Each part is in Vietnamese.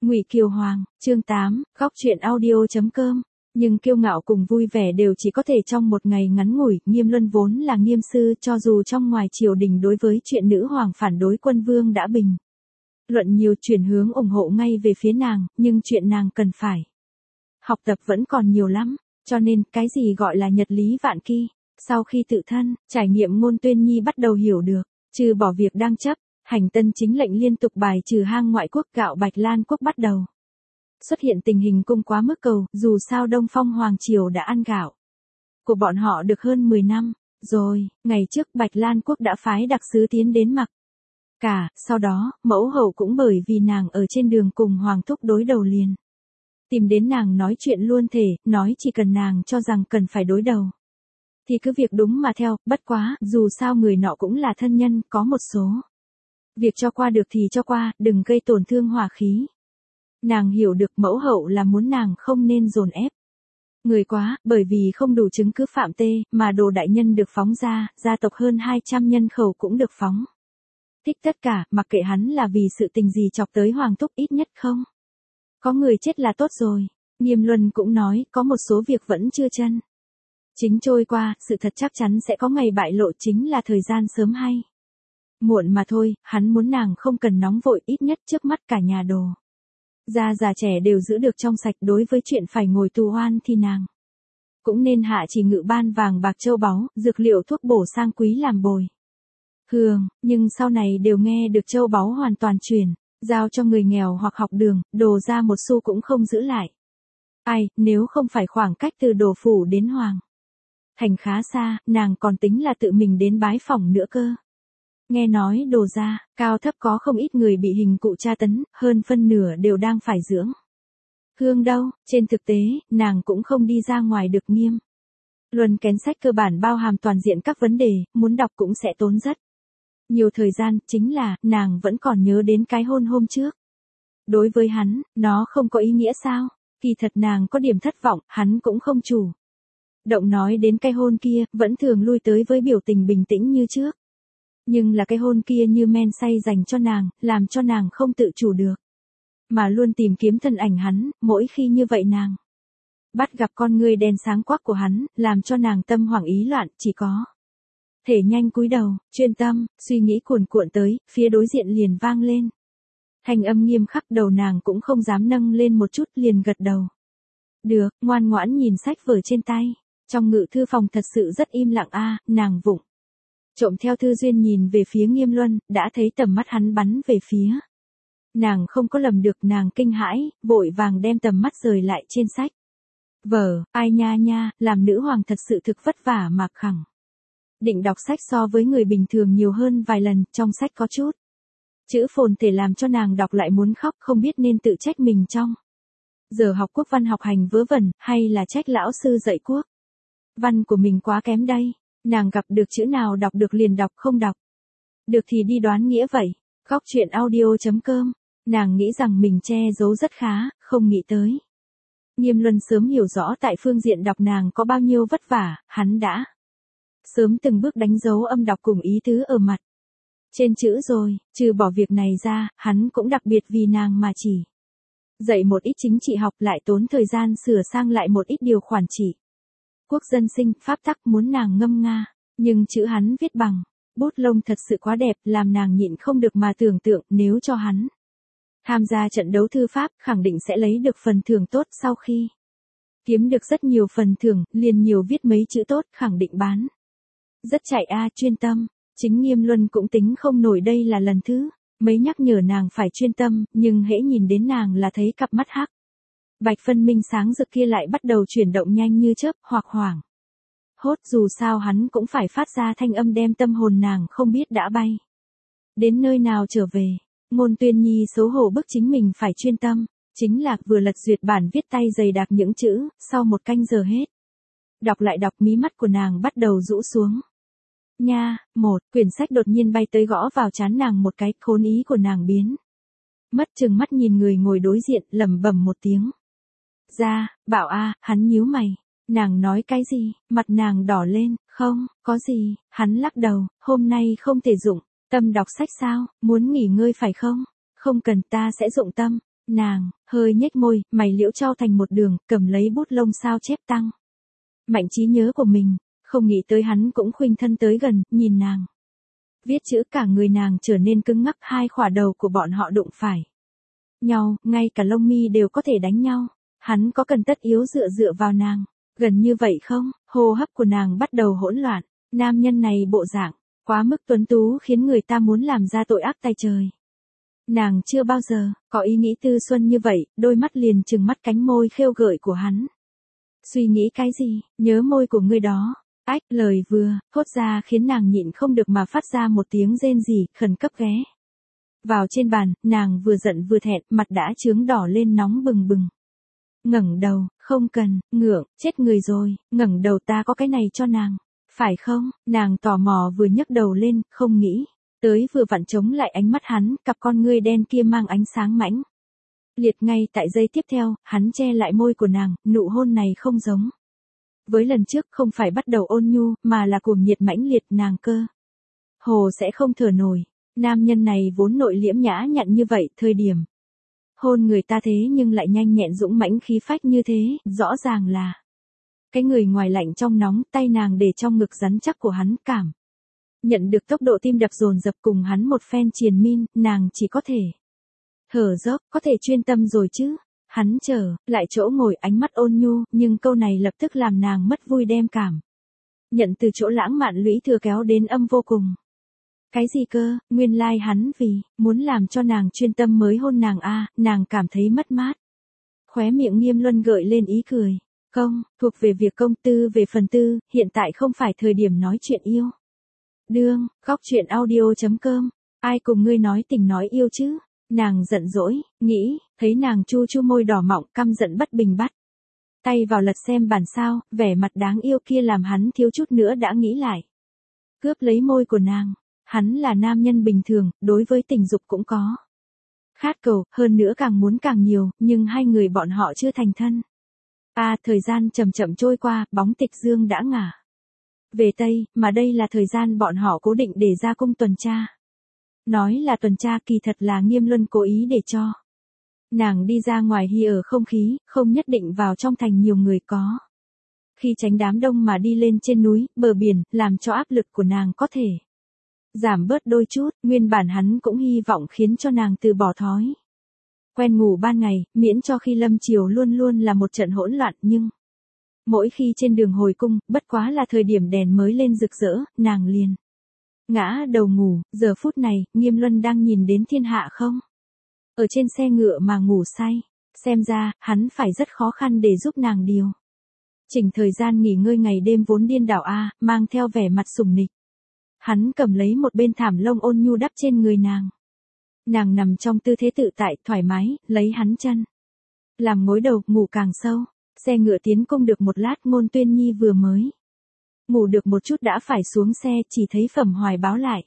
Ngụy Kiều Hoàng, chương 8, góc truyện audio.com. Nhưng kiêu ngạo cùng vui vẻ đều chỉ có thể trong một ngày ngắn ngủi. Nghiêm Luân vốn là nghiêm sư, cho dù trong ngoài triều đình đối với chuyện nữ hoàng phản đối quân vương đã bình luận nhiều, chuyển hướng ủng hộ ngay về phía nàng, nhưng chuyện nàng cần phải học tập vẫn còn nhiều lắm, cho nên cái gì gọi là nhật lý vạn kỳ. Sau khi tự thân trải nghiệm, Ngôn Tuyên Nhi bắt đầu hiểu được, trừ bỏ việc đang chấp hành tân chính lệnh liên tục bài trừ hang ngoại quốc, gạo Bạch Lan quốc bắt đầu xuất hiện tình hình cung quá mức cầu. Dù sao Đông Phong Hoàng Triều đã ăn gạo của bọn họ được hơn 10 năm rồi. Ngày trước Bạch Lan quốc đã phái đặc sứ tiến đến mặc cả, sau đó mẫu hậu cũng bởi vì nàng ở trên đường cùng Hoàng thúc đối đầu liền tìm đến nàng nói chuyện luôn thể, nói chỉ cần nàng cho rằng cần phải đối đầu thì cứ việc đúng mà theo. Bất quá, dù sao người nọ cũng là thân nhân, có một số việc cho qua được thì cho qua, đừng gây tổn thương hòa khí. Nàng hiểu được mẫu hậu là muốn nàng không nên dồn ép người quá, bởi vì không đủ chứng cứ phạm tê, mà Đồ đại nhân được phóng ra, gia tộc hơn 200 nhân khẩu cũng được phóng thích tất cả, mặc kệ hắn là vì sự tình gì chọc tới Hoàng thúc, ít nhất không có người chết là tốt rồi. Nghiêm Luân cũng nói, có một số việc vẫn chưa chân chính trôi qua, sự thật chắc chắn sẽ có ngày bại lộ, chính là thời gian sớm hay muộn mà thôi. Hắn muốn nàng không cần nóng vội, ít nhất trước mắt cả nhà Đồ già trẻ đều giữ được trong sạch. Đối với chuyện phải ngồi tù oan thì nàng cũng nên hạ chỉ ngự ban vàng bạc châu báu, dược liệu thuốc bổ sang quý làm bồi thường, nhưng sau này đều nghe được châu báu hoàn toàn chuyển giao cho người nghèo hoặc học đường, Đồ ra một xu cũng không giữ lại. Ai, nếu không phải khoảng cách từ Đồ phủ đến Hoàng thành khá xa, nàng còn tính là tự mình đến bái phỏng nữa cơ. Nghe nói Đồ ra, cao thấp có không ít người bị hình cụ tra tấn, hơn phân nửa đều đang phải dưỡng hương đâu. Trên thực tế, nàng cũng không đi ra ngoài được. Nghiêm Luân kén sách cơ bản bao hàm toàn diện các vấn đề, muốn đọc cũng sẽ tốn rất nhiều thời gian. Chính là, nàng vẫn còn nhớ đến cái hôn hôm trước. Đối với hắn, nó không có ý nghĩa sao? Kỳ thật nàng có điểm thất vọng, hắn cũng không chủ động nói đến cái hôn kia, vẫn thường lui tới với biểu tình bình tĩnh như trước. Nhưng là cái hôn kia như men say dành cho nàng, làm cho nàng không tự chủ được mà luôn tìm kiếm thân ảnh hắn. Mỗi khi như vậy nàng bắt gặp con ngươi đen sáng quắc của hắn, làm cho nàng tâm hoảng ý loạn, chỉ có thể nhanh cúi đầu, chuyên tâm, suy nghĩ cuồn cuộn tới, phía đối diện liền vang lên thanh âm nghiêm khắc. Đầu nàng cũng không dám nâng lên một chút, liền gật đầu. Được, ngoan ngoãn nhìn sách vở trên tay. Trong ngự thư phòng thật sự rất im lặng a. Nàng vụng trộm theo thư duyên nhìn về phía Nghiêm Luân, đã thấy tầm mắt hắn bắn về phía nàng, không có lầm được. Nàng kinh hãi, vội vàng đem tầm mắt rời lại trên sách vở. Ai nha nha, làm nữ hoàng thật sự thực vất vả mà khẳng định đọc sách so với người bình thường nhiều hơn vài lần. Trong sách có chút chữ phồn thể làm cho nàng đọc lại muốn khóc, không biết nên tự trách mình trong giờ học quốc văn học hành vớ vẩn, hay là trách lão sư dạy quốc văn của mình quá kém đây. Nàng gặp được chữ nào đọc được liền đọc, không đọc được thì đi đoán nghĩa vậy. Góc truyện audio.com. Nàng nghĩ rằng mình che giấu rất khá, không nghĩ tới Nghiêm Luân sớm hiểu rõ tại phương diện đọc nàng có bao nhiêu vất vả. Hắn đã sớm từng bước đánh dấu âm đọc cùng ý tứ ở mặt trên chữ rồi. Trừ bỏ việc này ra, hắn cũng đặc biệt vì nàng mà chỉ dạy một ít chính trị học, lại tốn thời gian sửa sang lại một ít điều khoản chỉ quốc dân sinh, pháp tắc, muốn nàng ngâm nga. Nhưng chữ hắn viết bằng bút lông thật sự quá đẹp, làm nàng nhịn không được mà tưởng tượng, nếu cho hắn tham gia trận đấu thư pháp, khẳng định sẽ lấy được phần thưởng tốt. Sau khi kiếm được rất nhiều phần thưởng, liền nhiều viết mấy chữ tốt, khẳng định bán rất chạy a. Chuyên tâm. Chính Nghiêm Luân cũng tính không nổi đây là lần thứ mấy nhắc nhở nàng phải chuyên tâm, nhưng hễ nhìn đến nàng là thấy cặp mắt hắc bạch phân minh sáng rực kia lại bắt đầu chuyển động nhanh như chớp, hoặc hoảng hốt. Dù sao hắn cũng phải phát ra thanh âm đem tâm hồn nàng không biết đã bay đến nơi nào trở về. Ngôn Tuyên Nhi xấu hổ bức chính mình phải chuyên tâm. Chính là vừa lật duyệt bản viết tay dày đặc những chữ, sau một canh giờ hết đọc lại đọc, mí mắt của nàng bắt đầu rũ xuống. Nha, quyển sách đột nhiên bay tới gõ vào trán nàng một cái, khốn ý của nàng biến mất, chừng mắt nhìn người ngồi đối diện, lẩm bẩm một tiếng ra, bảo a. Hắn nhíu mày. Nàng nói cái gì? Mặt nàng đỏ lên. Không, có gì. Hắn lắc đầu. Hôm nay không thể dụng tâm đọc sách sao? Muốn nghỉ ngơi phải không? Không cần, ta sẽ dụng tâm Nàng, hơi nhếch môi, mày liễu trao thành một đường, cầm lấy bút lông sao chép tăng. Mạnh trí nhớ của mình, không nghĩ tới hắn cũng khuynh thân tới gần, nhìn nàng. Viết chữ cả người nàng trở nên cứng ngắc, hai khỏa đầu của bọn họ đụng phải nhau, ngay cả lông mi đều có thể đánh nhau. Hắn có cần tất yếu dựa vào nàng, gần như vậy không? Hô hấp của nàng bắt đầu hỗn loạn, nam nhân này bộ dạng, quá mức tuấn tú khiến người ta muốn làm ra tội ác tay trời. Nàng chưa bao giờ có ý nghĩ tư xuân như vậy, đôi mắt liền trừng mắt cánh môi khêu gợi của hắn. Suy nghĩ cái gì, nhớ môi của ngươi đó. Ách, lời vừa thốt ra khiến nàng nhịn không được mà phát ra một tiếng rên rỉ, khẩn cấp ghé vào trên bàn, nàng vừa giận vừa thẹn, mặt đã chướng đỏ lên nóng bừng bừng. Ngẩng đầu, không cần, ngượng, chết người rồi, ngẩng đầu ta có cái này cho nàng, phải không? Nàng tò mò vừa nhấc đầu lên, không nghĩ tới vừa vặn chống lại ánh mắt hắn, cặp con ngươi đen kia mang ánh sáng mãnh liệt. Ngay tại giây tiếp theo, hắn che lại môi của nàng, nụ hôn này không giống với lần trước, không phải bắt đầu ôn nhu, mà là cuồng nhiệt mãnh liệt, nàng cơ hồ sẽ không thở nổi. Nam nhân này vốn nội liễm nhã nhặn như vậy, thời điểm hôn người ta thế nhưng lại nhanh nhẹn dũng mãnh khí phách như thế, rõ ràng là cái người ngoài lạnh trong nóng. Tay nàng để trong ngực rắn chắc của hắn, cảm nhận được tốc độ tim đập dồn dập, cùng hắn một phen triền min, nàng chỉ có thể thở dốc, có thể chuyên tâm rồi chứ. Hắn trở lại chỗ ngồi, ánh mắt ôn nhu, nhưng câu này lập tức làm nàng mất vui, đem cảm nhận từ chỗ lãng mạn lũy thừa kéo đến âm vô cùng. Cái gì cơ, nguyên lai hắn vì muốn làm cho nàng chuyên tâm mới hôn nàng a. Nàng cảm thấy mất mát. Khóe miệng Nghiêm Luân gợi lên ý cười. Công, thuộc về việc công, tư về phần tư, hiện tại không phải thời điểm nói chuyện yêu đương. Góc truyện audio.com. Ai cùng ngươi nói tình nói yêu chứ? Nàng giận dỗi, nghĩ, thấy nàng chu chu môi đỏ mọng, căm giận bất bình bắt tay vào lật xem bản sao, vẻ mặt đáng yêu kia làm hắn thiếu chút nữa đã nghĩ lại cướp lấy môi của nàng. Hắn là nam nhân bình thường, đối với tình dục cũng có khát cầu, hơn nữa càng muốn càng nhiều, nhưng hai người bọn họ chưa thành thân. Thời gian chậm chậm trôi qua, bóng tịch dương đã ngả về Tây, mà đây là thời gian bọn họ cố định để ra cung tuần tra. Nói là tuần tra, kỳ thật là Nghiêm Luân cố ý để cho nàng đi ra ngoài hi ở không khí, không nhất định vào trong thành nhiều người có. Khi tránh đám đông mà đi lên trên núi, bờ biển, làm cho áp lực của nàng có thể giảm bớt đôi chút. Nguyên bản hắn cũng hy vọng khiến cho nàng từ bỏ thói quen ngủ ban ngày, miễn cho khi lâm chiều luôn luôn là một trận hỗn loạn, nhưng mỗi khi trên đường hồi cung, bất quá là thời điểm đèn mới lên rực rỡ, nàng liền ngã đầu ngủ. Giờ phút này, Nghiêm Luân đang nhìn đến thiên hạ không ở trên xe ngựa mà ngủ say. Xem ra, hắn phải rất khó khăn để giúp nàng điều chỉnh thời gian nghỉ ngơi ngày đêm vốn điên đảo mang theo vẻ mặt sủng nịch. Hắn cầm lấy một bên thảm lông ôn nhu đắp trên người nàng. Nàng nằm trong tư thế tự tại, thoải mái, lấy hắn chân làm gối đầu, ngủ càng sâu. Xe ngựa tiến cung được một lát, Ngôn Tuyên Nhi vừa mới ngủ được một chút đã phải xuống xe, chỉ thấy Phẩm Hoài báo lại.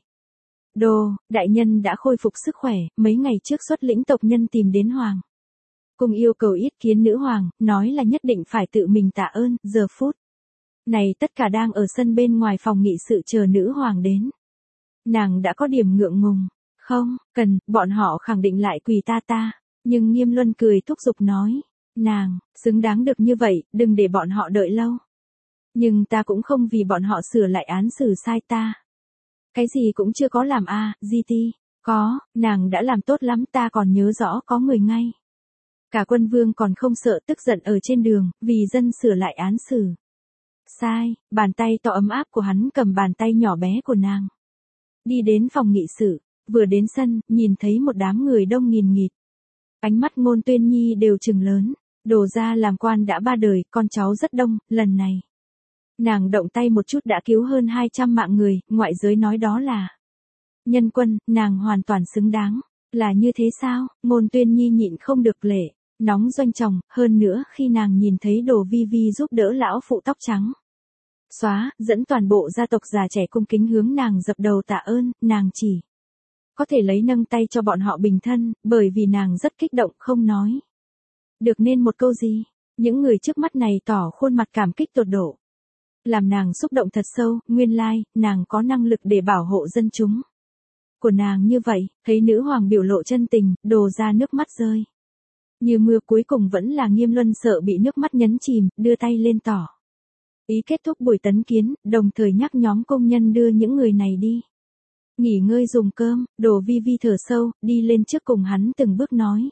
Đại nhân đã khôi phục sức khỏe, mấy ngày trước xuất lĩnh tộc nhân tìm đến Hoàng cung yêu cầu yết kiến nữ hoàng, nói là nhất định phải tự mình tạ ơn. Giờ phút này tất cả đang ở sân bên ngoài phòng nghị sự chờ nữ hoàng đến. Nàng đã có điểm ngượng ngùng. Không cần, bọn họ khẳng định lại quỳ ta. Nhưng Nghiêm Luân cười thúc giục nói, nàng xứng đáng được như vậy, đừng để bọn họ đợi lâu. Nhưng ta cũng không vì bọn họ sửa lại án xử sai ta. Cái gì cũng chưa có làm GT. Có, nàng đã làm tốt lắm, ta còn nhớ rõ có người ngay cả quân vương còn không sợ, tức giận ở trên đường, vì dân sửa lại án xử sai. Bàn tay to ấm áp của hắn cầm bàn tay nhỏ bé của nàng. Đi đến phòng nghị sự, vừa đến sân, nhìn thấy một đám người đông nghìn nghịt. Ánh mắt Ngôn Tuyên Nhi đều trừng lớn, đồ ra làm quan đã 3 đời, con cháu rất đông, lần này nàng động tay một chút đã cứu hơn 200 mạng người, ngoại giới nói đó là nhân quân, nàng hoàn toàn xứng đáng. Là như thế sao? Ngôn Tuyên Nhi nhịn không được lệ nóng doanh chồng, hơn nữa khi nàng nhìn thấy Đồ Vi Vi giúp đỡ lão phụ tóc trắng xóa, dẫn toàn bộ gia tộc già trẻ cung kính hướng nàng dập đầu tạ ơn, nàng chỉ có thể lấy nâng tay cho bọn họ bình thân, bởi vì nàng rất kích động, không nói được nên một câu gì. Những người trước mắt này tỏ khuôn mặt cảm kích tột độ, làm nàng xúc động thật sâu. Nguyên lai, nàng có năng lực để bảo hộ dân chúng của nàng như vậy. Thấy nữ hoàng biểu lộ chân tình, Đồ ra nước mắt rơi Như mưa cuối cùng vẫn là Nghiêm Luân sợ bị nước mắt nhấn chìm, đưa tay lên tỏ ý kết thúc buổi tấn kiến, đồng thời nhắc nhóm công nhân đưa những người này đi nghỉ ngơi dùng cơm. Đồ Vi Vi thở sâu, đi lên trước cùng hắn từng bước nói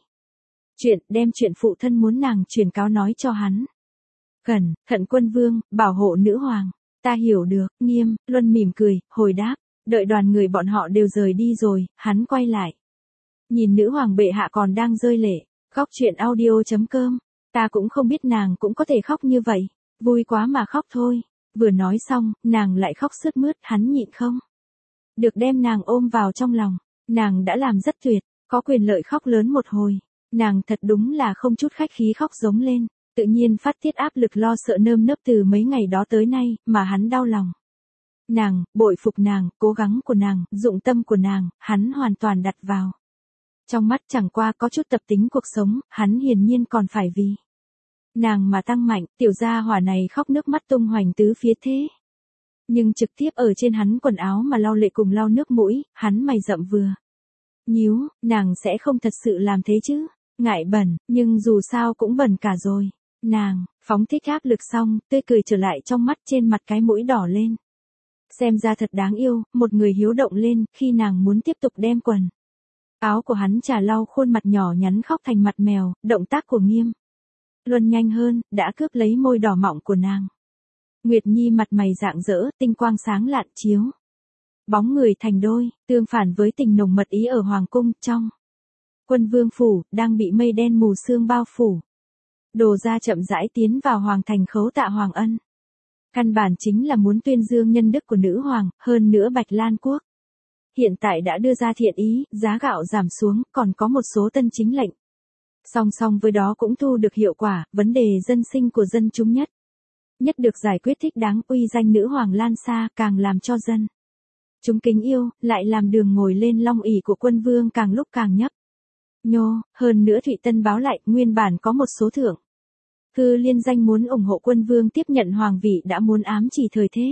đem chuyện phụ thân muốn nàng truyền cáo nói cho hắn. Cẩn thận quân vương, bảo hộ nữ hoàng. Ta hiểu được. Nghiêm Luân mỉm cười, hồi đáp. Đợi đoàn người bọn họ đều rời đi rồi, hắn quay lại. Nhìn nữ hoàng bệ hạ còn đang rơi lệ. Khóc chuyện audio.com. Ta cũng không biết nàng cũng có thể khóc như vậy. Vui quá mà khóc thôi. Vừa nói xong, nàng lại khóc sướt mướt, hắn nhịn không được đem nàng ôm vào trong lòng. Nàng đã làm rất tuyệt, có quyền lợi khóc lớn một hồi. Nàng thật đúng là không chút khách khí khóc giống lên. Tự nhiên phát tiết áp lực lo sợ nơm nớp từ mấy ngày đó tới nay, mà hắn đau lòng. Nàng, bội phục nàng, cố gắng của nàng, dụng tâm của nàng, hắn hoàn toàn đặt vào. Trong mắt chẳng qua có chút tập tính cuộc sống, hắn hiển nhiên còn phải vì nàng mà tăng mạnh. Tiểu gia hỏa này khóc nước mắt tung hoành tứ phía thế. Nhưng trực tiếp ở trên hắn quần áo mà lau lệ cùng lau nước mũi, hắn mày rậm vừa nhíu, nàng sẽ không thật sự làm thế chứ. Ngại bẩn, nhưng dù sao cũng bẩn cả rồi. Nàng, phóng thích áp lực xong, tươi cười trở lại trong mắt, trên mặt cái mũi đỏ lên. Xem ra thật đáng yêu, một người hiếu động lên, khi nàng muốn tiếp tục đem quần áo của hắn chà lau khuôn mặt nhỏ nhắn khóc thành mặt mèo. Động tác của Nghiêm Luân nhanh hơn, đã cướp lấy môi đỏ mọng của nàng. Nguyệt Nhi mặt mày rạng rỡ, tinh quang sáng lạn chiếu bóng người thành đôi, tương phản với tình nồng mật ý ở hoàng cung. Trong Quân vương phủ, đang bị mây đen mù sương bao phủ. Đồ gia chậm rãi tiến vào hoàng thành khấu tạ Hoàng Ân. Căn bản chính là muốn tuyên dương nhân đức của nữ hoàng, hơn nữa Bạch Lan quốc hiện tại đã đưa ra thiện ý, giá gạo giảm xuống, còn có một số tân chính lệnh. Song song với đó cũng thu được hiệu quả, vấn đề dân sinh của dân chúng nhất được giải quyết thích đáng. Uy danh nữ hoàng lan xa, càng làm cho dân chúng kính yêu, lại làm đường ngồi lên long ỷ của quân vương càng lúc càng nhấp nhô. Hơn nữa Thụy Tân báo lại, nguyên bản có một số thượng cư liên danh muốn ủng hộ quân vương tiếp nhận hoàng vị đã muốn ám chỉ thời thế.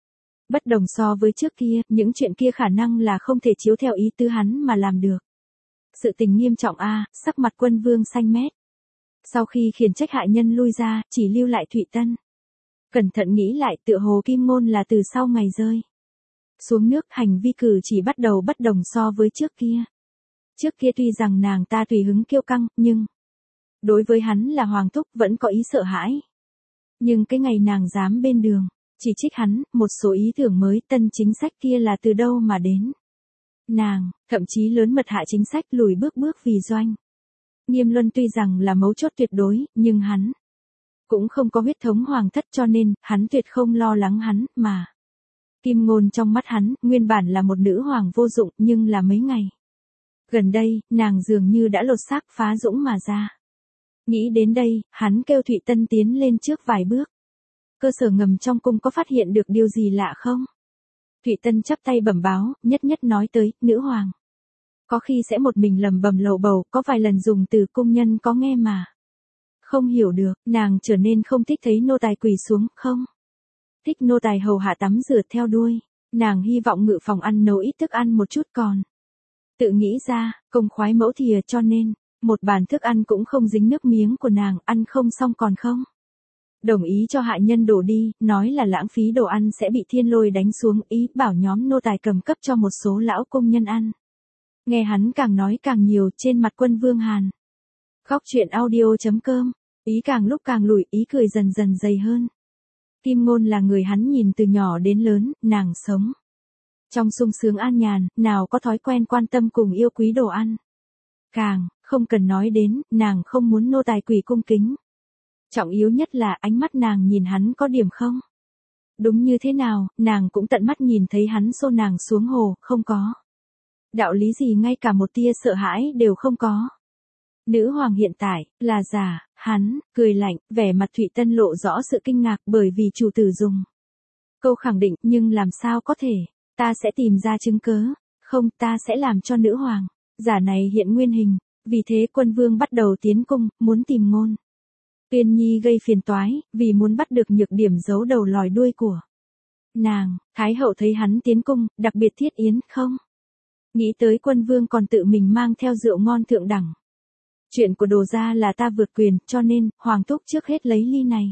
Bất đồng so với trước kia, những chuyện kia khả năng là không thể chiếu theo ý tứ hắn mà làm được. Sự tình nghiêm trọng sắc mặt quân vương xanh mét. Sau khi khiển trách hại nhân lui ra, chỉ lưu lại Thụy Tân. Cẩn thận nghĩ lại, tựa hồ Kim Ngôn là từ sau ngày rơi xuống nước, hành vi cử chỉ bắt đầu bất đồng so với trước kia. Trước kia tuy rằng nàng ta tùy hứng kiêu căng, nhưng đối với hắn là hoàng thúc vẫn có ý sợ hãi. Nhưng cái ngày nàng dám bên đường chỉ trích hắn, một số ý tưởng mới, tân chính sách kia là từ đâu mà đến. Nàng, thậm chí lớn mật hạ chính sách, lùi bước vì doanh. Nghiêm Luân tuy rằng là mấu chốt tuyệt đối, nhưng hắn cũng không có huyết thống hoàng thất, cho nên, hắn tuyệt không lo lắng hắn, mà Kim Ngôn trong mắt hắn, nguyên bản là một nữ hoàng vô dụng, nhưng là mấy ngày gần đây, nàng dường như đã lột xác phá dũng mà ra. Nghĩ đến đây, hắn kêu Thụy Tân tiến lên trước vài bước. Cơ sở ngầm trong cung có phát hiện được điều gì lạ không? Thụy Tân chắp tay bẩm báo, nhất nói tới, nữ hoàng có khi sẽ một mình lẩm bẩm lầu bầu, có vài lần dùng từ cung nhân có nghe mà không hiểu được. Nàng trở nên không thích thấy nô tài quỳ xuống, không thích nô tài hầu hạ tắm rửa theo đuôi. Nàng hy vọng ngự phòng ăn nấu ít thức ăn một chút, còn tự nghĩ ra công khoái mẫu thìa, cho nên một bàn thức ăn cũng không dính nước miếng của nàng, ăn không xong còn không đồng ý cho hạ nhân đổ đi, nói là lãng phí đồ ăn sẽ bị thiên lôi đánh xuống, ý bảo nhóm nô tài cầm cấp cho một số lão công nhân ăn. Nghe hắn càng nói càng nhiều, trên mặt quân vương hàn. Khóc chuyện audio.com, ý càng lúc càng lùi, ý cười dần dần dày hơn. Kim Ngôn là người hắn nhìn từ nhỏ đến lớn, nàng sống trong sung sướng an nhàn, nào có thói quen quan tâm cùng yêu quý đồ ăn. Càng không cần nói đến, nàng không muốn nô tài quỳ cung kính. Trọng yếu nhất là ánh mắt nàng nhìn hắn có điểm không đúng như thế nào, nàng cũng tận mắt nhìn thấy hắn xô nàng xuống hồ, không có đạo lý gì, ngay cả một tia sợ hãi đều không có. Nữ hoàng hiện tại là giả. Hắn cười lạnh, vẻ mặt Thụy Tân lộ rõ sự kinh ngạc, bởi vì chủ tử dùng câu khẳng định, nhưng làm sao có thể, ta sẽ tìm ra chứng cớ, không, ta sẽ làm cho nữ hoàng giả này hiện nguyên hình. Vì thế quân vương bắt đầu tiến cung, muốn tìm Ngôn Tuyên Nhi gây phiền toái, vì muốn bắt được nhược điểm giấu đầu lòi đuôi của nàng. Thái hậu thấy hắn tiến cung, đặc biệt thiết yến, không nghĩ tới quân vương còn tự mình mang theo rượu ngon thượng đẳng. Chuyện của Đồ gia là ta vượt quyền, cho nên, Hoàng thúc trước hết lấy ly này.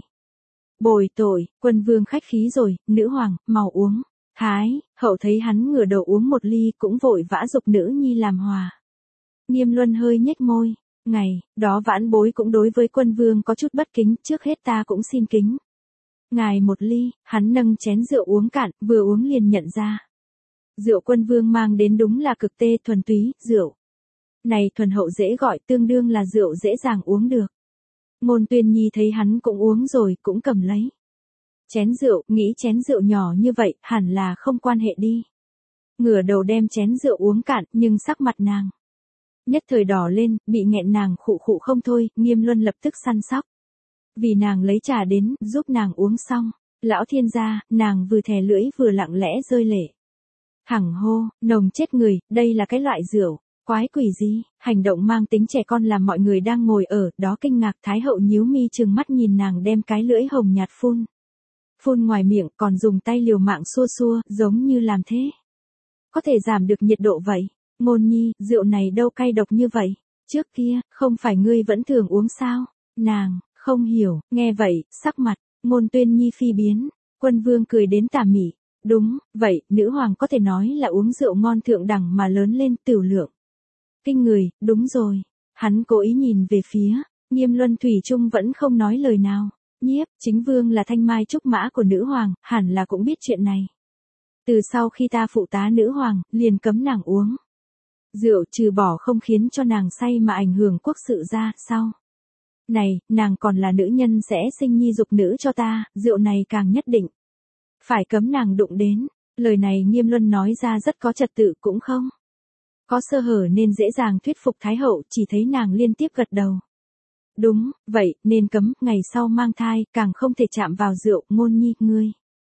Bồi tội, Quân vương khách khí rồi, nữ hoàng, mau uống. Thái, hậu thấy hắn ngửa đầu uống một ly cũng vội vã giục nữ nhi làm hòa. Nghiêm Luân hơi nhếch môi, ngày, đó vãn bối cũng đối với Quân vương có chút bất kính, trước hết ta cũng xin kính. Ngài một ly, hắn nâng chén rượu uống cạn, vừa uống liền nhận ra. Rượu Quân vương mang đến đúng là cực tê thuần túy, rượu. Này thuần hậu dễ gọi, tương đương là rượu dễ dàng uống được. Ngôn Tuyên Nhi thấy hắn cũng uống rồi, cũng cầm lấy. Chén rượu, nghĩ chén rượu nhỏ như vậy, hẳn là không quan hệ đi. Ngửa đầu đem chén rượu uống cạn, nhưng sắc mặt nàng nhất thời đỏ lên, bị nghẹn nàng khụ khụ không thôi, Nghiêm Luân lập tức săn sóc. Vì nàng lấy trà đến, giúp nàng uống xong. Lão thiên gia, nàng vừa thè lưỡi vừa lặng lẽ rơi lệ. Thẳng hô, nồng chết người, đây là cái loại rượu. Quái quỷ gì, hành động mang tính trẻ con làm mọi người đang ngồi ở đó kinh ngạc. Thái hậu nhíu mi trừng mắt nhìn nàng đem cái lưỡi hồng nhạt phun. Phun ngoài miệng còn dùng tay liều mạng xua xua, giống như làm thế. Có thể giảm được nhiệt độ vậy. Ngôn Nhi, rượu này đâu cay độc như vậy. Trước kia, không phải ngươi vẫn thường uống sao? Nàng, không hiểu, nghe vậy, sắc mặt, Ngôn Tuyên Nhi phi biến. Quân vương cười đến tà mị. Đúng, vậy, nữ hoàng có thể nói là uống rượu ngon thượng đẳng mà lớn lên tửu lượng. Kinh người, đúng rồi. Hắn cố ý nhìn về phía, Nghiêm Luân thủy chung vẫn không nói lời nào. Nhiếp, chính vương là thanh mai trúc mã của nữ hoàng, hẳn là cũng biết chuyện này. Từ sau khi ta phụ tá nữ hoàng, liền cấm nàng uống. Rượu trừ bỏ không khiến cho nàng say mà ảnh hưởng quốc sự ra, sao? Này, nàng còn là nữ nhân sẽ sinh nhi dục nữ cho ta, rượu này càng nhất định. Phải cấm nàng đụng đến, lời này Nghiêm Luân nói ra rất có trật tự cũng không. Có sơ hở nên dễ dàng thuyết phục Thái hậu, chỉ thấy nàng liên tiếp gật đầu. Đúng, vậy, nên cấm, ngày sau mang thai, càng không thể chạm vào rượu, Ngôn Nhi, ngươi.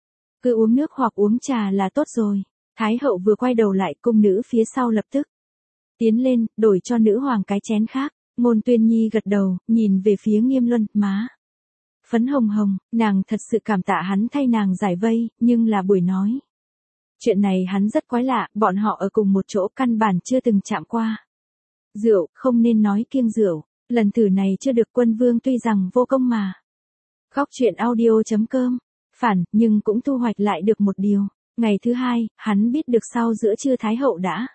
Cứ uống nước hoặc uống trà là tốt rồi. Thái hậu vừa quay đầu lại, cung nữ phía sau lập tức tiến lên, đổi cho nữ hoàng cái chén khác. Ngôn Tuyên Nhi gật đầu, nhìn về phía Nghiêm Luân, má phấn hồng hồng, nàng thật sự cảm tạ hắn thay nàng giải vây, nhưng là buổi nói. Chuyện này hắn rất quái lạ, bọn họ ở cùng một chỗ căn bản chưa từng chạm qua. Rượu, không nên nói kiêng rượu, lần thử này chưa được. Quân vương tuy rằng vô công mà. Góc truyện audio.com, phản, nhưng cũng thu hoạch lại được một điều. Ngày thứ hai, hắn biết được sau giữa trưa Thái hậu đã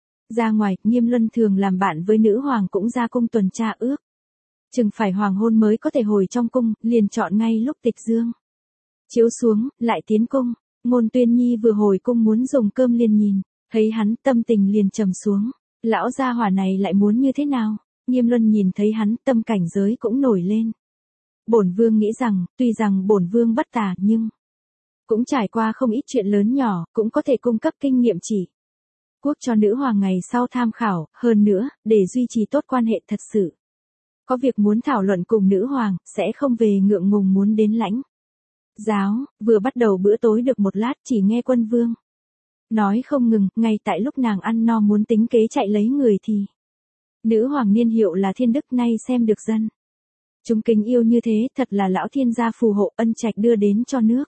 ra ngoài. Nghiêm Luân thường làm bạn với nữ hoàng cũng ra cung tuần tra ước. Chừng phải hoàng hôn mới có thể hồi trong cung, liền chọn ngay lúc tịch dương chiếu xuống, lại tiến cung. Ngôn Tuyên Nhi vừa hồi cung muốn dùng cơm liền nhìn, thấy hắn tâm tình liền trầm xuống. Lão gia hỏa này lại muốn như thế nào? Nghiêm Luân nhìn thấy hắn tâm cảnh giới cũng nổi lên. Bổn vương nghĩ rằng, tuy rằng bổn vương bất tà nhưng cũng trải qua không ít chuyện lớn nhỏ, cũng có thể cung cấp kinh nghiệm chỉ quốc cho nữ hoàng ngày sau tham khảo. Hơn nữa, để duy trì tốt quan hệ thật sự có việc muốn thảo luận cùng nữ hoàng, sẽ không về ngượng ngùng muốn đến lãnh giáo. Vừa bắt đầu bữa tối được một lát, chỉ nghe quân vương nói không ngừng. Ngay tại lúc nàng ăn no muốn tính kế chạy lấy người thì nữ hoàng niên hiệu là Thiên Đức, nay xem được dân chúng kính yêu như thế, thật là lão thiên gia phù hộ, ân trạch đưa đến cho nước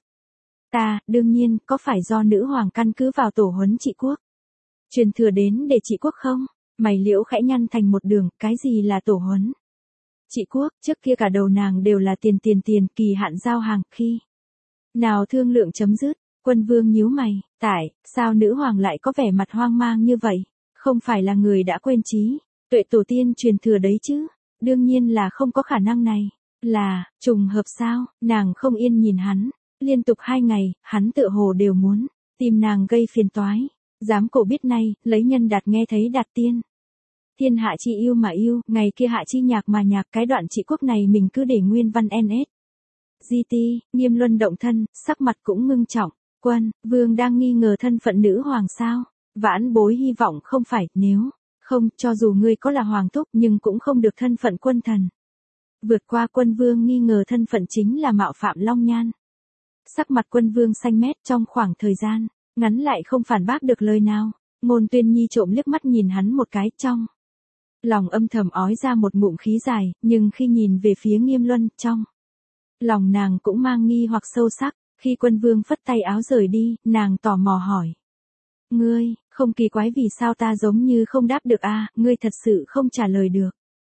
ta. Đương nhiên, có phải do nữ hoàng căn cứ vào tổ huấn trị quốc truyền thừa đến để trị quốc không? Mày liễu khẽ nhăn thành một đường. Cái gì là tổ huấn trị quốc? Trước kia cả đầu nàng đều là tiền, kỳ hạn giao hàng, khi nào thương lượng chấm dứt. Quân vương nhíu mày, tại sao nữ hoàng lại có vẻ mặt hoang mang như vậy? Không phải là người đã quên trí tuệ tổ tiên truyền thừa đấy chứ? Đương nhiên là không có khả năng này. Là trùng hợp sao? Nàng không yên nhìn hắn. Liên tục 2 ngày, hắn tựa hồ đều muốn tìm nàng gây phiền toái. Dám cổ biết nay, lấy nhân đạt nghe thấy đạt tiên. Thiên hạ chi yêu mà yêu, ngày kia hạ chi nhạc mà nhạc. Cái đoạn trị quốc này mình cứ để nguyên văn NS. GT, Nghiêm Luân động thân, sắc mặt cũng ngưng trọng. Quân, vương đang nghi ngờ thân phận nữ hoàng sao? Vãn bối hy vọng không phải, nếu không, cho dù ngươi có là hoàng thúc nhưng cũng không được thân phận quân thần. Vượt qua quân vương nghi ngờ thân phận chính là mạo phạm Long Nhan. Sắc mặt quân vương xanh mét, trong khoảng thời gian ngắn lại không phản bác được lời nào. Ngôn Tuyên Nhi trộm liếc mắt nhìn hắn một cái, trong lòng âm thầm ói ra một ngụm khí dài, nhưng khi nhìn về phía Nghiêm Luân, trong lòng nàng cũng mang nghi hoặc sâu sắc. Khi quân vương phất tay áo rời đi, nàng tò mò hỏi. Ngươi, không kỳ quái vì sao ta giống như không đáp được a? Ngươi thật sự không trả lời được.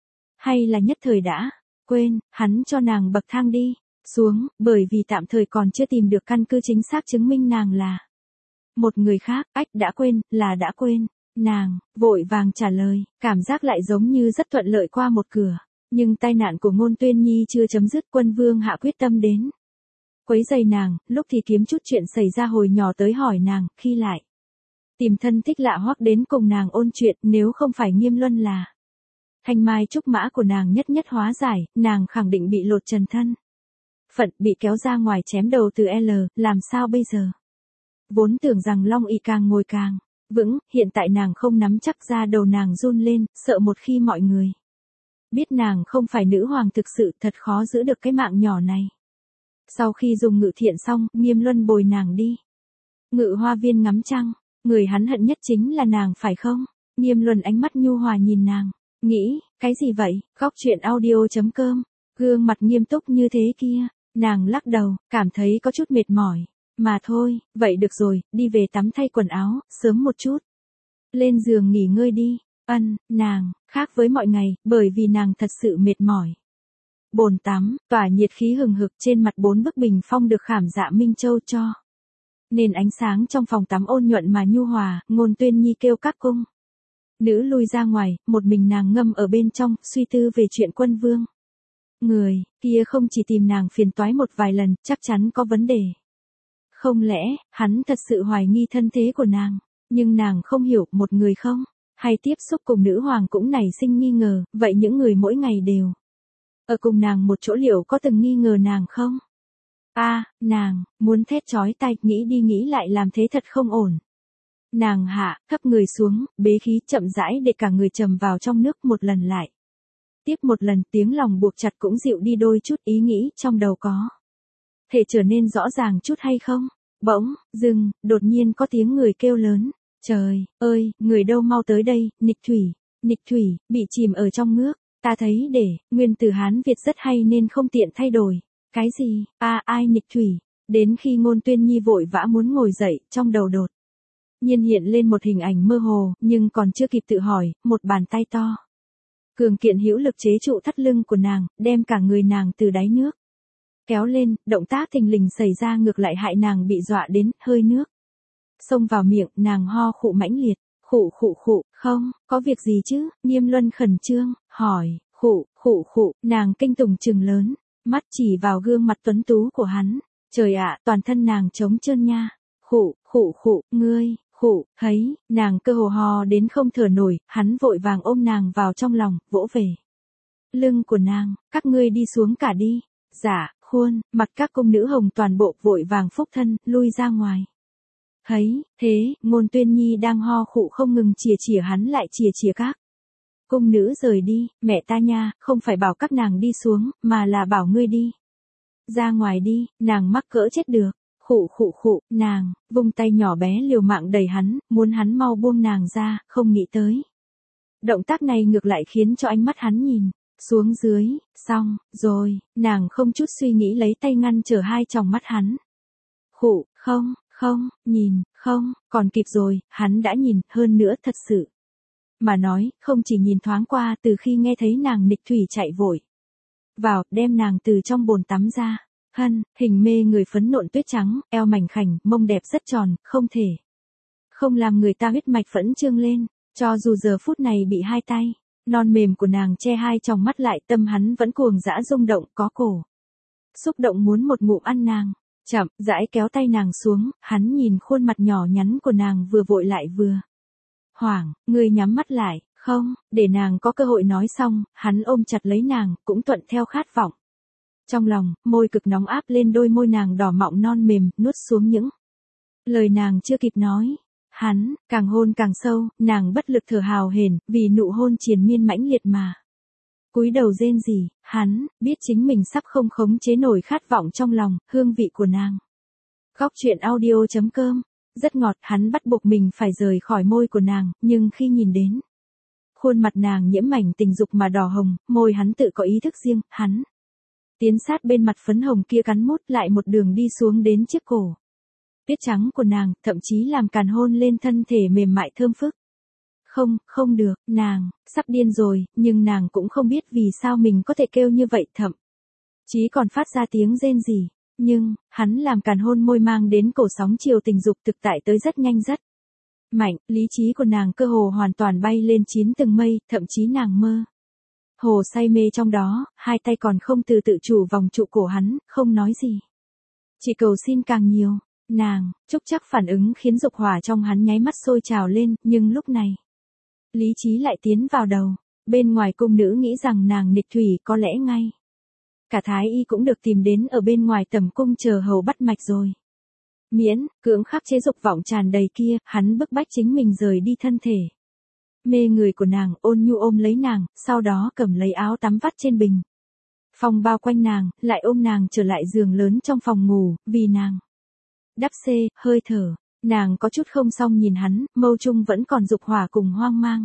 Hay là nhất thời đã quên, hắn cho nàng bậc thang đi xuống, bởi vì tạm thời còn chưa tìm được căn cứ chính xác chứng minh nàng là một người khác. Ách, đã quên, là đã quên. Nàng vội vàng trả lời, cảm giác lại giống như rất thuận lợi qua một cửa. Nhưng tai nạn của Ngôn Tuyên Nhi chưa chấm dứt, Quân Vương hạ quyết tâm đến quấy rầy nàng, lúc thì kiếm chút chuyện xảy ra hồi nhỏ tới hỏi nàng, khi lại tìm thân thích lạ hoắc đến cùng nàng ôn chuyện, nếu không phải Nghiêm Luân là thanh mai trúc mã của nàng nhất nhất hóa giải, nàng khẳng định bị lột trần thân phận, bị kéo ra ngoài chém đầu từ L, làm sao bây giờ? Vốn tưởng rằng Long ỷ càng ngồi càng vững, hiện tại nàng không nắm chắc, ra đầu nàng run lên, sợ một khi mọi người biết nàng không phải nữ hoàng thực sự, thật khó giữ được cái mạng nhỏ này. Sau khi dùng ngự thiện xong, Nghiêm Luân bồi nàng đi Ngự Hoa Viên ngắm trăng. Người hắn hận nhất chính là nàng phải không? Nghiêm Luân ánh mắt nhu hòa nhìn nàng, nghĩ, cái gì vậy? Góc chuyện audio.com. Gương mặt nghiêm túc như thế kia. Nàng lắc đầu, cảm thấy có chút mệt mỏi. Mà thôi, vậy được rồi, đi về tắm thay quần áo, sớm một chút. Lên giường nghỉ ngơi đi. Nàng, khác với mọi ngày, bởi vì nàng thật sự mệt mỏi. Bồn tắm, tỏa nhiệt khí hừng hực, trên mặt 4 bức bình phong được khảm dạ minh châu cho nên ánh sáng trong phòng tắm ôn nhuận mà nhu hòa. Ngôn Tuyên Nhi kêu các cung nữ lui ra ngoài, một mình nàng ngâm ở bên trong, suy tư về chuyện Quân Vương. Người kia không chỉ tìm nàng phiền toái một vài lần, chắc chắn có vấn đề. Không lẽ, hắn thật sự hoài nghi thân thế của nàng, nhưng nàng không hiểu, một người không hay tiếp xúc cùng nữ hoàng cũng nảy sinh nghi ngờ, vậy những người mỗi ngày đều ở cùng nàng một chỗ liệu có từng nghi ngờ nàng không? Nàng muốn thét chói tai, nghĩ đi nghĩ lại làm thế thật không ổn. Nàng hạ thấp người xuống, bế khí chậm rãi để cả người trầm vào trong nước, một lần lại tiếp một lần, tiếng lòng buộc chặt cũng dịu đi đôi chút, ý nghĩ trong đầu có thể trở nên rõ ràng chút hay không? Bỗng dưng đột nhiên có tiếng người kêu lớn, trời ơi, người đâu, mau tới đây. Nịch thủy bị chìm ở trong nước. Ta thấy để nguyên từ Hán Việt rất hay nên không tiện thay đổi. Cái gì? Ai Nịch thủy? Đến khi Ngôn Tuyên Nhi vội vã muốn ngồi dậy, trong đầu đột nhiên hiện lên một hình ảnh mơ hồ, nhưng còn chưa kịp tự hỏi, một bàn tay to cường kiện hữu lực chế trụ thắt lưng của nàng, đem cả người nàng từ đáy nước kéo lên. Động tác thình lình xảy ra ngược lại hại nàng bị dọa đến, hơi nước xông vào miệng, nàng ho khụ mãnh liệt. Khụ, không, có việc gì chứ? Nghiêm Luân khẩn trương hỏi. Khụ, nàng kinh tủng trừng lớn mắt chỉ vào gương mặt tuấn tú của hắn. Trời ạ, toàn thân nàng trống trơn nha. Khụ, ngươi, thấy, nàng cơ hồ ho đến không thở nổi, hắn vội vàng ôm nàng vào trong lòng, vỗ về lưng của nàng, các ngươi đi xuống cả đi. Dạ, khuôn mặt các cung nữ hồng toàn bộ vội vàng phúc thân, lui ra ngoài. Thấy thế, Ngôn Tuyên Nhi đang ho khụ không ngừng chìa hắn lại chìa các cung nữ rời đi. Mẹ ta nha, không phải bảo các nàng đi xuống, mà là bảo ngươi đi ra ngoài đi. Nàng mắc cỡ chết được. Khụ, nàng vung tay nhỏ bé liều mạng đẩy hắn, muốn hắn mau buông nàng ra, không nghĩ tới động tác này ngược lại khiến cho ánh mắt hắn nhìn xuống dưới. Xong rồi, nàng không chút suy nghĩ lấy tay ngăn trở hai tròng mắt hắn. Khụ, không, nhìn, không, còn kịp rồi, hắn đã nhìn, hơn nữa thật sự mà nói, không chỉ nhìn thoáng qua, từ khi nghe thấy nàng Nịch thủy chạy vội vào, đem nàng từ trong bồn tắm ra. Hình mê người phấn nộn tuyết trắng, eo mảnh khảnh, mông đẹp rất tròn, không thể không làm người ta huyết mạch phẫn trương lên. Cho dù giờ phút này bị hai tay non mềm của nàng che hai tròng mắt lại, tâm hắn vẫn cuồng dã rung động, có cổ xúc động muốn một ngụm ăn nàng. Chậm rãi kéo tay nàng xuống, hắn nhìn khuôn mặt nhỏ nhắn của nàng, vừa vội lại vừa hoảng. Ngươi nhắm mắt lại, không, để nàng có cơ hội nói xong, hắn ôm chặt lấy nàng, cũng thuận theo khát vọng trong lòng, môi cực nóng áp lên đôi môi nàng đỏ mọng non mềm, nuốt xuống những lời nàng chưa kịp nói. Hắn càng hôn càng sâu, nàng bất lực thở hào hển, vì nụ hôn triền miên mãnh liệt mà cúi đầu rên rỉ. Hắn biết chính mình sắp không khống chế nổi khát vọng trong lòng, hương vị của nàng. Góc chuyện audio.com. Rất ngọt, hắn bắt buộc mình phải rời khỏi môi của nàng, nhưng khi nhìn đến khuôn mặt nàng nhiễm mảnh tình dục mà đỏ hồng, môi hắn tự có ý thức riêng, hắn tiến sát bên mặt phấn hồng kia, cắn mút lại một đường đi xuống đến chiếc cổ tuyết trắng của nàng, thậm chí làm càn hôn lên thân thể mềm mại thơm phức. Không, không được, nàng, sắp điên rồi, nhưng nàng cũng không biết vì sao mình có thể kêu như vậy thậm chí còn phát ra tiếng rên rỉ. Nhưng, hắn làm càn hôn môi mang đến cổ sóng chiều tình dục thực tại tới rất nhanh rất mạnh, lý trí của nàng cơ hồ hoàn toàn bay lên 9 tầng mây, thậm chí nàng mơ hồ say mê trong đó, hai tay còn không từ tự chủ vòng trụ cổ hắn, không nói gì. Chỉ cầu xin càng nhiều. Nàng, chúc chắc phản ứng khiến dục hỏa trong hắn nháy mắt sôi trào lên, nhưng lúc này, lý trí lại tiến vào đầu. Bên ngoài cung nữ nghĩ rằng nàng nghịch thủy có lẽ ngay cả thái y cũng được tìm đến ở bên ngoài tầm cung chờ hầu bắt mạch rồi. Miễn, cưỡng khắc chế dục vọng tràn đầy kia, hắn bức bách chính mình rời đi thân thể mê người của nàng, ôn nhu ôm lấy nàng, sau đó cầm lấy áo tắm vắt trên bình phòng bao quanh nàng, lại ôm nàng trở lại giường lớn trong phòng ngủ, vì nàng đắp xê, hơi thở. Nàng có chút không xong nhìn hắn, mâu trung vẫn còn dục hỏa cùng hoang mang.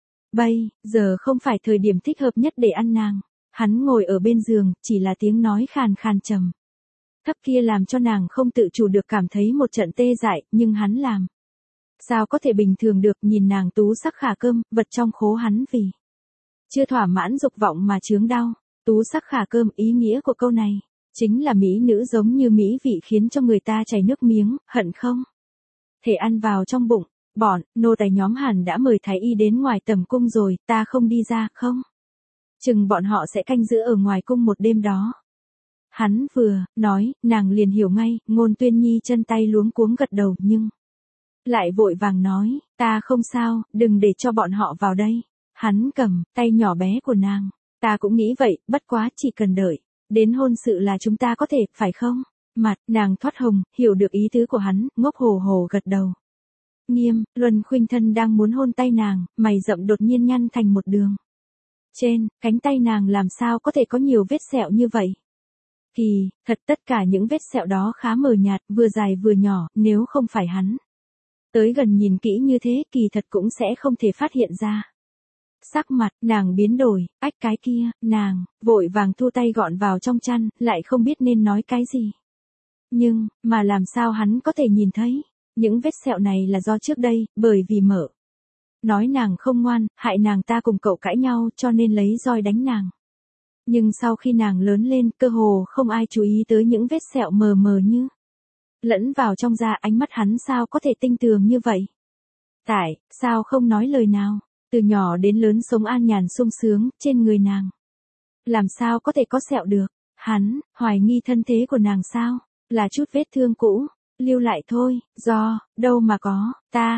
Bây giờ không phải thời điểm thích hợp nhất để ăn nàng. Hắn ngồi ở bên giường, chỉ là tiếng nói khàn khàn trầm thấp kia làm cho nàng không tự chủ được cảm thấy một trận tê dại, nhưng hắn làm sao có thể bình thường được, nhìn nàng tú sắc khả cơm, vật trong khố hắn vì chưa thỏa mãn dục vọng mà chướng đau. Tú sắc khả cơm, ý nghĩa của câu này chính là mỹ nữ giống như mỹ vị khiến cho người ta chảy nước miếng, hận không thể ăn vào trong bụng. Bọn nô tài nhóm hẳn đã mời thái y đến ngoài tầm cung rồi, ta không đi ra, không chừng bọn họ sẽ canh giữ ở ngoài cung một đêm đó. Hắn vừa nói, nàng liền hiểu ngay, Ngôn Tuyên Nhi chân tay luống cuống gật đầu, nhưng lại vội vàng nói, ta không sao, đừng để cho bọn họ vào đây. Hắn cầm tay nhỏ bé của nàng, ta cũng nghĩ vậy, bất quá chỉ cần đợi đến hôn sự là chúng ta có thể, phải không? Mặt nàng thoát hồng, hiểu được ý tứ của hắn, ngốc hồ hồ gật đầu. Nghiêm Luân khuynh thân đang muốn hôn tay nàng, mày rậm đột nhiên nhăn thành một đường. Trên cánh tay nàng làm sao có thể có nhiều vết sẹo như vậy? Kỳ thật tất cả những vết sẹo đó khá mờ nhạt, vừa dài vừa nhỏ, nếu không phải hắn tới gần nhìn kỹ như thế, kỳ thật cũng sẽ không thể phát hiện ra. Sắc mặt nàng biến đổi, ách cái kia, nàng vội vàng thu tay gọn vào trong chăn, lại không biết nên nói cái gì. Nhưng mà làm sao hắn có thể nhìn thấy? Những vết sẹo này là do trước đây, bởi vì mở nói nàng không ngoan, hại nàng ta cùng cậu cãi nhau, cho nên lấy roi đánh nàng. Nhưng sau khi nàng lớn lên, cơ hồ không ai chú ý tới những vết sẹo mờ mờ như lẫn vào trong da. Ánh mắt hắn sao có thể tinh tường như vậy? Tại sao không nói lời nào? Từ nhỏ đến lớn sống an nhàn sung sướng, trên người nàng làm sao có thể có sẹo được? Hắn hoài nghi thân thế của nàng sao? Là chút vết thương cũ lưu lại thôi, do đâu mà có,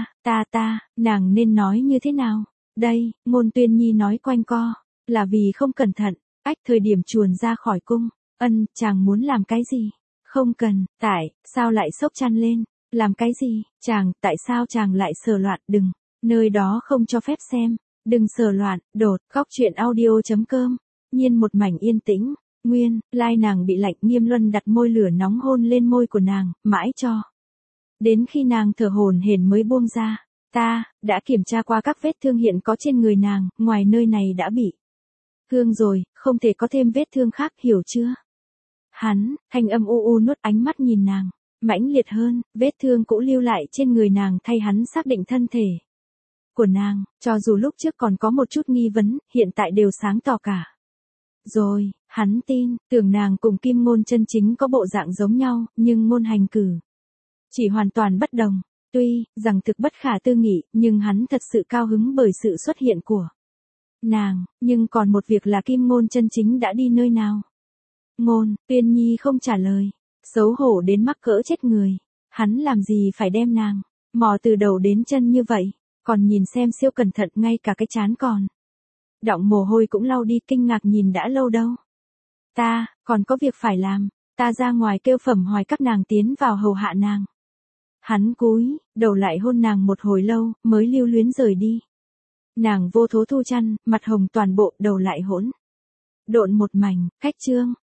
nàng nên nói như thế nào? Đây, Ngôn Tuyên Nhi nói quanh co, là vì không cẩn thận, ách thời điểm chuồn ra khỏi cung. Chàng muốn làm cái gì? Không cần, tại sao lại xốc chăn lên? Làm cái gì? Tại sao chàng lại sờ loạn? Đừng, nơi đó không cho phép xem. Đừng sờ loạn. Đột, góc truyện audio.com. Nhiên một mảnh yên tĩnh. Nguyên lai nàng bị lạnh. Nghiêm Luân đặt môi lửa nóng hôn lên môi của nàng, mãi cho đến khi nàng thở hổn hển mới buông ra. Ta đã kiểm tra qua các vết thương hiện có trên người nàng, ngoài nơi này đã bị thương rồi, không thể có thêm vết thương khác, hiểu chưa? Hắn thanh âm u u nuốt, ánh mắt nhìn nàng mãnh liệt hơn, vết thương cũ lưu lại trên người nàng thay hắn xác định thân thể của nàng, cho dù lúc trước còn có một chút nghi vấn, hiện tại đều sáng tỏ cả. Rồi, hắn tin, tưởng nàng cùng Kim Ngôn chân chính có bộ dạng giống nhau, nhưng ngôn hành cử chỉ hoàn toàn bất đồng. Tuy rằng thực bất khả tư nghị, nhưng hắn thật sự cao hứng bởi sự xuất hiện của nàng, nhưng còn một việc là Kim Ngôn chân chính đã đi nơi nào? Ngôn Tuyên Nhi không trả lời, xấu hổ đến mắc cỡ chết người. Hắn làm gì phải đem nàng mò từ đầu đến chân như vậy, còn nhìn xem siêu cẩn thận, ngay cả cái trán còn đọng mồ hôi cũng lau đi, kinh ngạc nhìn đã lâu đâu. Ta còn có việc phải làm, ta ra ngoài kêu Phẩm Hoài các nàng tiến vào hầu hạ nàng. Hắn cúi đầu lại hôn nàng một hồi lâu, mới lưu luyến rời đi. Nàng vô thố thu chăn, mặt hồng toàn bộ, đầu lại hỗn độn một mảnh. Khách chương